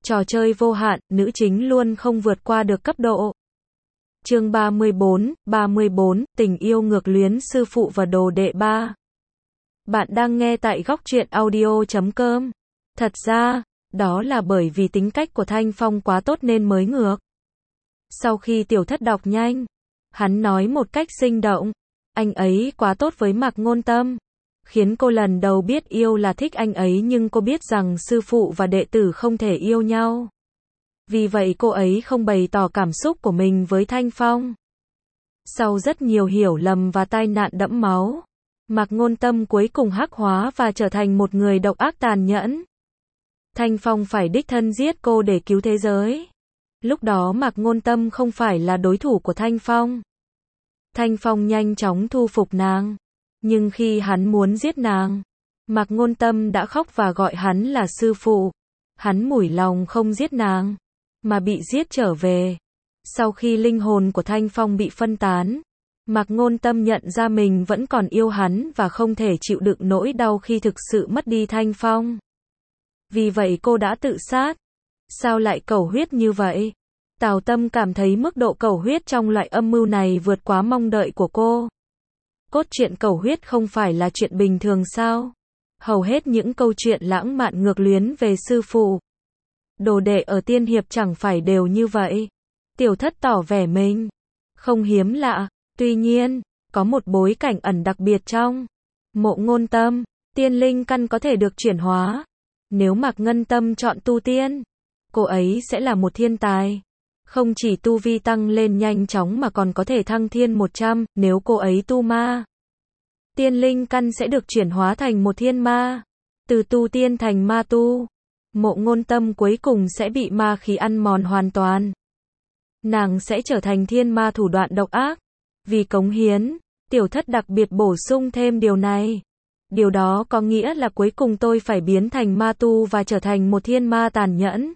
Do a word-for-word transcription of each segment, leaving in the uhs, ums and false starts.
Trò chơi vô hạn, nữ chính luôn không vượt qua được cấp độ. Chương ba mươi bốn, ba mươi bốn, tình yêu ngược luyến sư phụ và đồ đệ ba. Bạn đang nghe tại góc truyện audio chấm com. Thật ra, đó là bởi vì tính cách của Thanh Phong quá tốt nên mới ngược. Sau khi tiểu thất đọc nhanh, hắn nói một cách sinh động, anh ấy quá tốt với Mạc Ngôn Tâm, khiến cô lần đầu biết yêu là thích anh ấy, nhưng cô biết rằng sư phụ và đệ tử không thể yêu nhau. Vì vậy cô ấy không bày tỏ cảm xúc của mình với Thanh Phong. Sau rất nhiều hiểu lầm và tai nạn đẫm máu, Mạc Ngôn Tâm cuối cùng hắc hóa và trở thành một người độc ác tàn nhẫn. Thanh Phong phải đích thân giết cô để cứu thế giới. Lúc đó Mạc Ngôn Tâm không phải là đối thủ của Thanh Phong. Thanh Phong nhanh chóng thu phục nàng. Nhưng khi hắn muốn giết nàng, Mạc Ngôn Tâm đã khóc và gọi hắn là sư phụ. Hắn mủi lòng không giết nàng, mà bị giết trở về. Sau khi linh hồn của Thanh Phong bị phân tán, Mạc Ngôn Tâm nhận ra mình vẫn còn yêu hắn và không thể chịu đựng nỗi đau khi thực sự mất đi Thanh Phong. Vì vậy cô đã tự sát. Sao lại cầu huyết như vậy? Tào Tâm cảm thấy mức độ cầu huyết trong loại âm mưu này vượt quá mong đợi của cô. Cốt truyện cầu huyết không phải là chuyện bình thường sao? Hầu hết những câu chuyện lãng mạn ngược luyến về sư phụ, đồ đệ ở tiên hiệp chẳng phải đều như vậy. Tiểu thất tỏ vẻ mình không hiếm lạ. Tuy nhiên, có một bối cảnh ẩn đặc biệt trong Mộ Ngôn Tâm. Tiên linh căn có thể được chuyển hóa. Nếu Mạc Ngân Tâm chọn tu tiên, cô ấy sẽ là một thiên tài. Không chỉ tu vi tăng lên nhanh chóng mà còn có thể thăng thiên một trăm. Nếu cô ấy tu ma, tiên linh căn sẽ được chuyển hóa thành một thiên ma. Từ tu tiên thành ma tu, Mộ Ngôn Tâm cuối cùng sẽ bị ma khí ăn mòn hoàn toàn. Nàng sẽ trở thành thiên ma thủ đoạn độc ác. Vì cống hiến, tiểu thất đặc biệt bổ sung thêm điều này. Điều đó có nghĩa là cuối cùng tôi phải biến thành ma tu và trở thành một thiên ma tàn nhẫn.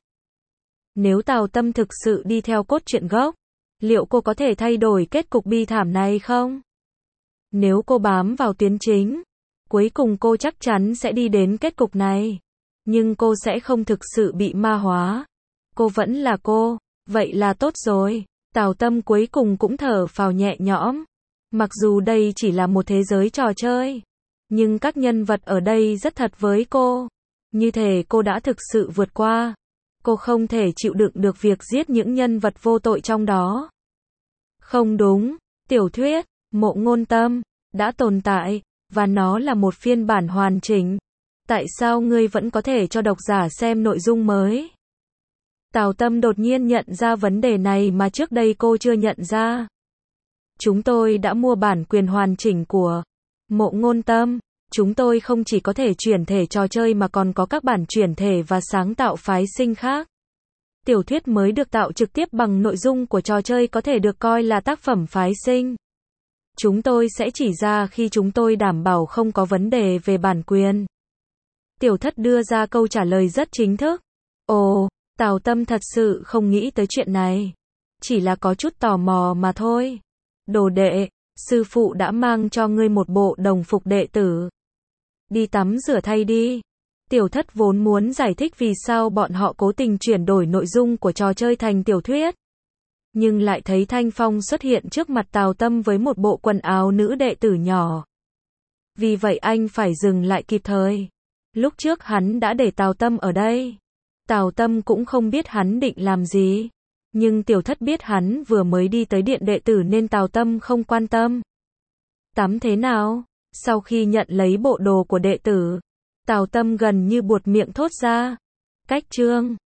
Nếu Tào Tâm thực sự đi theo cốt truyện gốc, liệu cô có thể thay đổi kết cục bi thảm này không? Nếu cô bám vào tuyến chính, cuối cùng cô chắc chắn sẽ đi đến kết cục này. Nhưng cô sẽ không thực sự bị ma hóa. Cô vẫn là cô, vậy là tốt rồi. Tào Tâm cuối cùng cũng thở phào nhẹ nhõm. Mặc dù đây chỉ là một thế giới trò chơi, nhưng các nhân vật ở đây rất thật với cô. Như thể cô đã thực sự vượt qua. Cô không thể chịu đựng được việc giết những nhân vật vô tội trong đó. Không đúng, tiểu thuyết Mộ Ngôn Tâm đã tồn tại, và nó là một phiên bản hoàn chỉnh. Tại sao ngươi vẫn có thể cho độc giả xem nội dung mới? Tào Tâm đột nhiên nhận ra vấn đề này mà trước đây cô chưa nhận ra. Chúng tôi đã mua bản quyền hoàn chỉnh của Mộ Ngôn Tâm. Chúng tôi không chỉ có thể chuyển thể trò chơi mà còn có các bản chuyển thể và sáng tạo phái sinh khác. Tiểu thuyết mới được tạo trực tiếp bằng nội dung của trò chơi có thể được coi là tác phẩm phái sinh. Chúng tôi sẽ chỉ ra khi chúng tôi đảm bảo không có vấn đề về bản quyền. Tiểu thất đưa ra câu trả lời rất chính thức. Ồ, Tào Tâm thật sự không nghĩ tới chuyện này. Chỉ là có chút tò mò mà thôi. Đồ đệ, sư phụ đã mang cho ngươi một bộ đồng phục đệ tử. Đi tắm rửa thay đi. Tiểu thất vốn muốn giải thích vì sao bọn họ cố tình chuyển đổi nội dung của trò chơi thành tiểu thuyết. Nhưng lại thấy Thanh Phong xuất hiện trước mặt Tào Tâm với một bộ quần áo nữ đệ tử nhỏ. Vì vậy anh phải dừng lại kịp thời. Lúc trước hắn đã để Tào Tâm ở đây. Tào Tâm cũng không biết hắn định làm gì. Nhưng tiểu thất biết hắn vừa mới đi tới điện đệ tử nên Tào Tâm không quan tâm. Tắm thế nào? Sau khi nhận lấy bộ đồ của đệ tử, Tào Tâm gần như buột miệng thốt ra. Cách chương